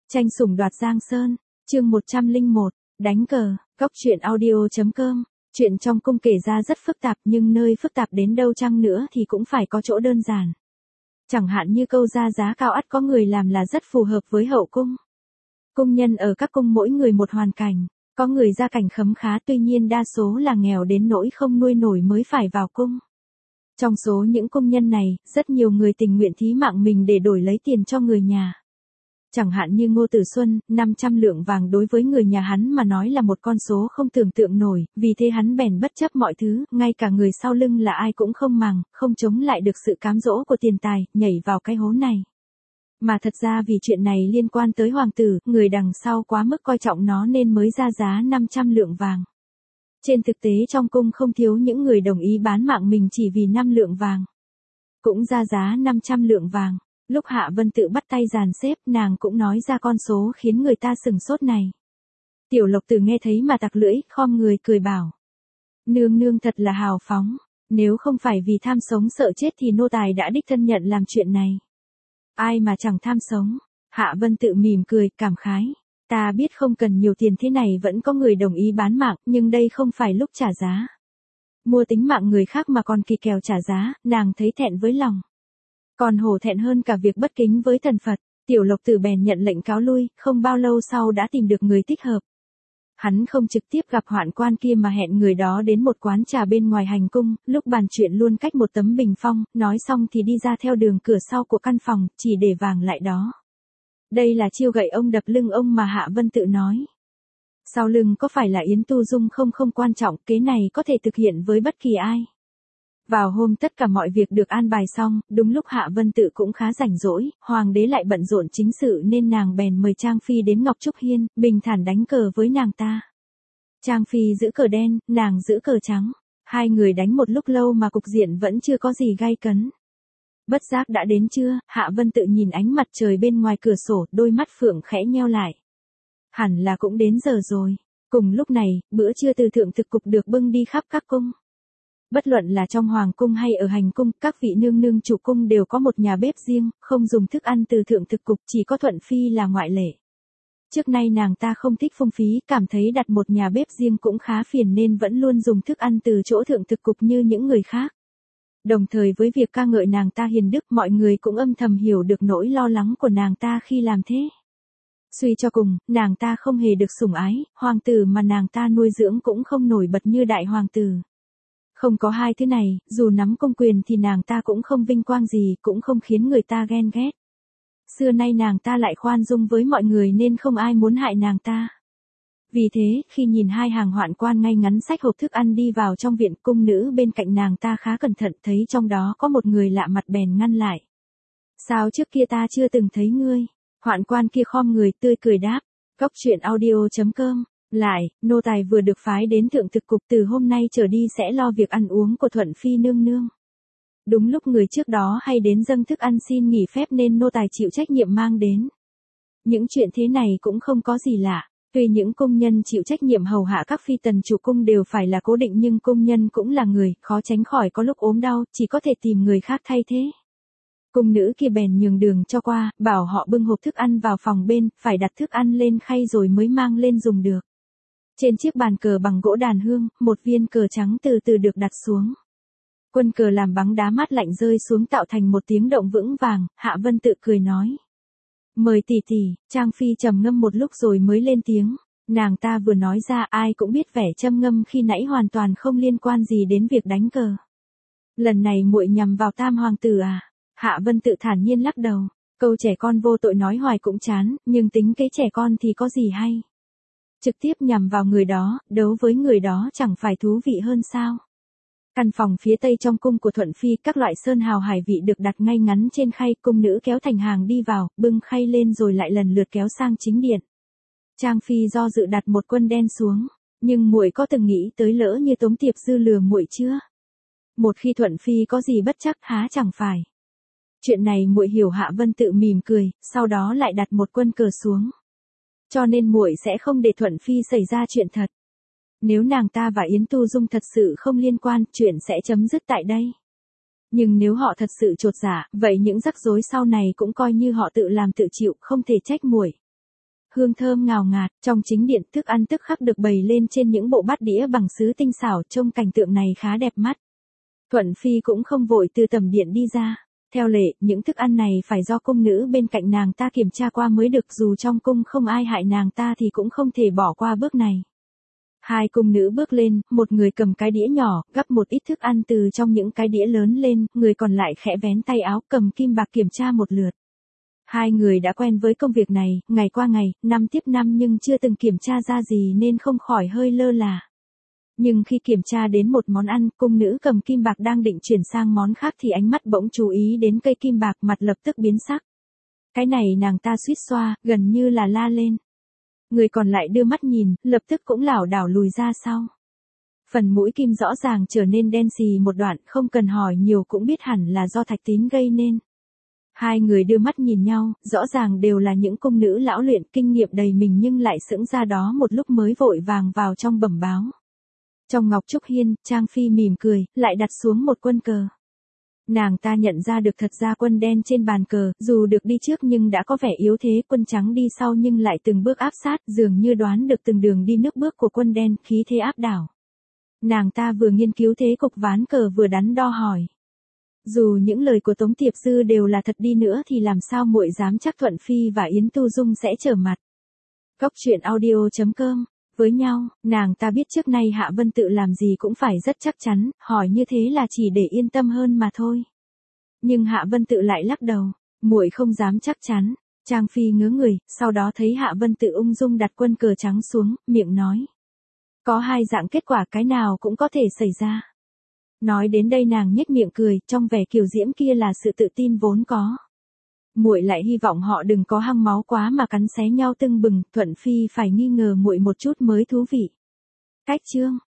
Tranh sủng đoạt Giang Sơn, chương 101, đánh cờ, góc truyện audio.com. Chuyện trong cung kể ra rất phức tạp nhưng nơi phức tạp đến đâu chăng nữa thì cũng phải có chỗ đơn giản. Chẳng hạn như câu ra giá cao ắt có người làm là rất phù hợp với hậu cung. Cung nhân ở các cung mỗi người một hoàn cảnh, có người gia cảnh khấm khá tuy nhiên đa số là nghèo đến nỗi không nuôi nổi mới phải vào cung. Trong số những cung nhân này, rất nhiều người tình nguyện thí mạng mình để đổi lấy tiền cho người nhà. Chẳng hạn như Ngô Tử Xuân, 500 lượng vàng đối với người nhà hắn mà nói là một con số không tưởng tượng nổi, vì thế hắn bèn bất chấp mọi thứ, ngay cả người sau lưng là ai cũng không màng, không chống lại được sự cám dỗ của tiền tài, nhảy vào cái hố này. Mà thật ra vì chuyện này liên quan tới hoàng tử, người đằng sau quá mức coi trọng nó nên mới ra giá 500 lượng vàng. Trên thực tế trong cung không thiếu những người đồng ý bán mạng mình chỉ vì 5 lượng vàng. Cũng ra giá 500 lượng vàng. Lúc Hạ Vân Tự bắt tay dàn xếp, nàng cũng nói ra con số khiến người ta sửng sốt này. Tiểu Lộc Tử nghe thấy mà tặc lưỡi, khom người cười bảo. Nương nương thật là hào phóng, nếu không phải vì tham sống sợ chết thì nô tài đã đích thân nhận làm chuyện này. Ai mà chẳng tham sống. Hạ Vân Tự mỉm cười, cảm khái. Ta biết không cần nhiều tiền thế này vẫn có người đồng ý bán mạng, nhưng đây không phải lúc trả giá. Mua tính mạng người khác mà còn kỳ kèo trả giá, nàng thấy thẹn với lòng. Còn hổ thẹn hơn cả việc bất kính với thần Phật. Tiểu Lộc Tử bèn nhận lệnh cáo lui, không bao lâu sau đã tìm được người thích hợp. Hắn không trực tiếp gặp hoạn quan kia mà hẹn người đó đến một quán trà bên ngoài hành cung, lúc bàn chuyện luôn cách một tấm bình phong, nói xong thì đi ra theo đường cửa sau của căn phòng, chỉ để vàng lại đó. Đây là chiêu gậy ông đập lưng ông mà Hạ Vân Tự nói. Sau lưng có phải là Yến Tu Dung không quan trọng, kế này có thể thực hiện với bất kỳ ai. Vào hôm tất cả mọi việc được an bài xong, đúng lúc Hạ Vân Tự cũng khá rảnh rỗi, hoàng đế lại bận rộn chính sự nên nàng bèn mời Trang Phi đến Ngọc Trúc Hiên, bình thản đánh cờ với nàng ta. Trang Phi giữ cờ đen, nàng giữ cờ trắng. Hai người đánh một lúc lâu mà cục diện vẫn chưa có gì gay cấn. Bất giác đã đến trưa, Hạ Vân Tự nhìn ánh mặt trời bên ngoài cửa sổ, đôi mắt phượng khẽ nheo lại. Hẳn là cũng đến giờ rồi. Cùng lúc này, bữa trưa từ thượng thực cục được bưng đi khắp các cung. Bất luận là trong hoàng cung hay ở hành cung, các vị nương nương chủ cung đều có một nhà bếp riêng, không dùng thức ăn từ thượng thực cục, chỉ có Thuận Phi là ngoại lệ. Trước nay nàng ta không thích phung phí, cảm thấy đặt một nhà bếp riêng cũng khá phiền nên vẫn luôn dùng thức ăn từ chỗ thượng thực cục như những người khác. Đồng thời với việc ca ngợi nàng ta hiền đức, mọi người cũng âm thầm hiểu được nỗi lo lắng của nàng ta khi làm thế. Suy cho cùng, nàng ta không hề được sủng ái, hoàng tử mà nàng ta nuôi dưỡng cũng không nổi bật như đại hoàng tử. Không có hai thứ này, dù nắm công quyền thì nàng ta cũng không vinh quang gì, cũng không khiến người ta ghen ghét. Xưa nay nàng ta lại khoan dung với mọi người nên không ai muốn hại nàng ta. Vì thế, khi nhìn hai hàng hoạn quan ngay ngắn xách hộp thức ăn đi vào trong viện, cung nữ bên cạnh nàng ta khá cẩn thận thấy trong đó có một người lạ mặt bèn ngăn lại. Sao trước kia ta chưa từng thấy ngươi? Hoạn quan kia khom người tươi cười đáp. Góc truyện audio.com. Lại, nô tài vừa được phái đến thượng thực cục, từ hôm nay trở đi sẽ lo việc ăn uống của Thuận Phi nương nương. Đúng lúc người trước đó hay đến dâng thức ăn xin nghỉ phép nên nô tài chịu trách nhiệm mang đến. Những chuyện thế này cũng không có gì lạ. Tuy những công nhân chịu trách nhiệm hầu hạ các phi tần chủ cung đều phải là cố định nhưng công nhân cũng là người, khó tránh khỏi có lúc ốm đau, chỉ có thể tìm người khác thay thế. Cung nữ kia bèn nhường đường cho qua, bảo họ bưng hộp thức ăn vào phòng bên, phải đặt thức ăn lên khay rồi mới mang lên dùng được. Trên chiếc bàn cờ bằng gỗ đàn hương, một viên cờ trắng từ từ được đặt xuống. Quân cờ làm bắn đá mát lạnh rơi xuống tạo thành một tiếng động vững vàng, Hạ Vân Tự cười nói. Mời tỷ tỷ. Trang Phi trầm ngâm một lúc rồi mới lên tiếng. Nàng ta vừa nói ra ai cũng biết vẻ trầm ngâm khi nãy hoàn toàn không liên quan gì đến việc đánh cờ. Lần này muội nhằm vào tam hoàng tử à? Hạ Vân Tự thản nhiên lắc đầu. Câu trẻ con vô tội nói hoài cũng chán, nhưng tính cái trẻ con thì có gì hay. Trực tiếp nhằm vào người đó, đấu với người đó chẳng phải thú vị hơn sao? Căn phòng phía tây trong cung của Thuận Phi, các loại sơn hào hải vị được đặt ngay ngắn trên khay, cung nữ kéo thành hàng đi vào, bưng khay lên rồi lại lần lượt kéo sang chính điện. Trang Phi do dự đặt một quân đen xuống, nhưng muội có từng nghĩ tới lỡ như Tống Tiệp Dư lừa muội chưa? Một khi Thuận Phi có gì bất chắc há chẳng phải. Chuyện này muội hiểu. Hạ Vân Tự mỉm cười, sau đó lại đặt một quân cờ xuống. Cho nên muội sẽ không để Thuận Phi xảy ra chuyện thật. Nếu nàng ta và Yến Tu Dung thật sự không liên quan, chuyện sẽ chấm dứt tại đây. Nhưng nếu họ thật sự chột dạ, vậy những rắc rối sau này cũng coi như họ tự làm tự chịu, không thể trách muội. hương thơm ngào ngạt, trong chính điện thức ăn tức khắc được bày lên trên những bộ bát đĩa bằng sứ tinh xảo, trông cảnh tượng này khá đẹp mắt. Thuận Phi cũng không vội từ tầm điện đi ra. Theo lệ, những thức ăn này phải do cung nữ bên cạnh nàng ta kiểm tra qua mới được, dù trong cung không ai hại nàng ta thì cũng không thể bỏ qua bước này. Hai cung nữ bước lên, một người cầm cái đĩa nhỏ, gắp một ít thức ăn từ trong những cái đĩa lớn lên, người còn lại khẽ vén tay áo cầm kim bạc kiểm tra một lượt. Hai người đã quen với công việc này, ngày qua ngày, năm tiếp năm nhưng chưa từng kiểm tra ra gì nên không khỏi hơi lơ là. Nhưng khi kiểm tra đến một món ăn, cung nữ cầm kim bạc đang định chuyển sang món khác thì ánh mắt bỗng chú ý đến cây kim bạc, mặt lập tức biến sắc. Cái này nàng ta suýt xoa, gần như là la lên. Người còn lại đưa mắt nhìn, lập tức cũng lảo đảo lùi ra sau. Phần mũi kim rõ ràng trở nên đen xì một đoạn, không cần hỏi nhiều cũng biết hẳn là do thạch tín gây nên. Hai người đưa mắt nhìn nhau, rõ ràng đều là những cung nữ lão luyện kinh nghiệm đầy mình nhưng lại sững ra đó một lúc mới vội vàng vào trong bẩm báo. Trong Ngọc Trúc Hiên, Trang Phi mỉm cười, lại đặt xuống một quân cờ. Nàng ta nhận ra được thật ra quân đen trên bàn cờ, dù được đi trước nhưng đã có vẻ yếu thế, quân trắng đi sau nhưng lại từng bước áp sát, dường như đoán được từng đường đi nước bước của quân đen, khí thế áp đảo. Nàng ta vừa nghiên cứu thế cục ván cờ vừa đắn đo hỏi. Dù những lời của Tống Tiệp Dư đều là thật đi nữa thì làm sao muội dám chắc Thuận Phi và Yến Tu Dung sẽ trở mặt. Góc truyện audio.com. Với nhau, nàng ta biết trước nay Hạ Vân Tự làm gì cũng phải rất chắc chắn, hỏi như thế là chỉ để yên tâm hơn mà thôi. Nhưng Hạ Vân Tự lại lắc đầu, muội không dám chắc chắn. Trang Phi ngớ người, sau đó thấy Hạ Vân Tự ung dung đặt quân cờ trắng xuống, miệng nói. Có hai dạng kết quả, cái nào cũng có thể xảy ra. Nói đến đây nàng nhếch miệng cười, trong vẻ kiều diễm kia là sự tự tin vốn có. Muội lại hy vọng họ đừng có hăng máu quá mà cắn xé nhau tưng bừng, Thuận Phi phải nghi ngờ muội một chút mới thú vị. Cách chương